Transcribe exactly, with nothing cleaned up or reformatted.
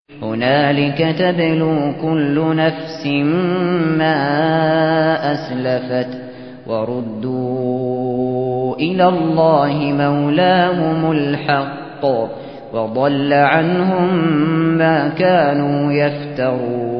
هُنَالِكَ تَبْلُو كُلُّ نَفْسٍ مَا أَسْلَفَتْ وَرُدُّوا إِلَى اللَّهِ مَوْلَاهُمُ الْحَقِّ وَضَلَّ عَنْهُم مَّا كَانُوا يَفْتَرُونَ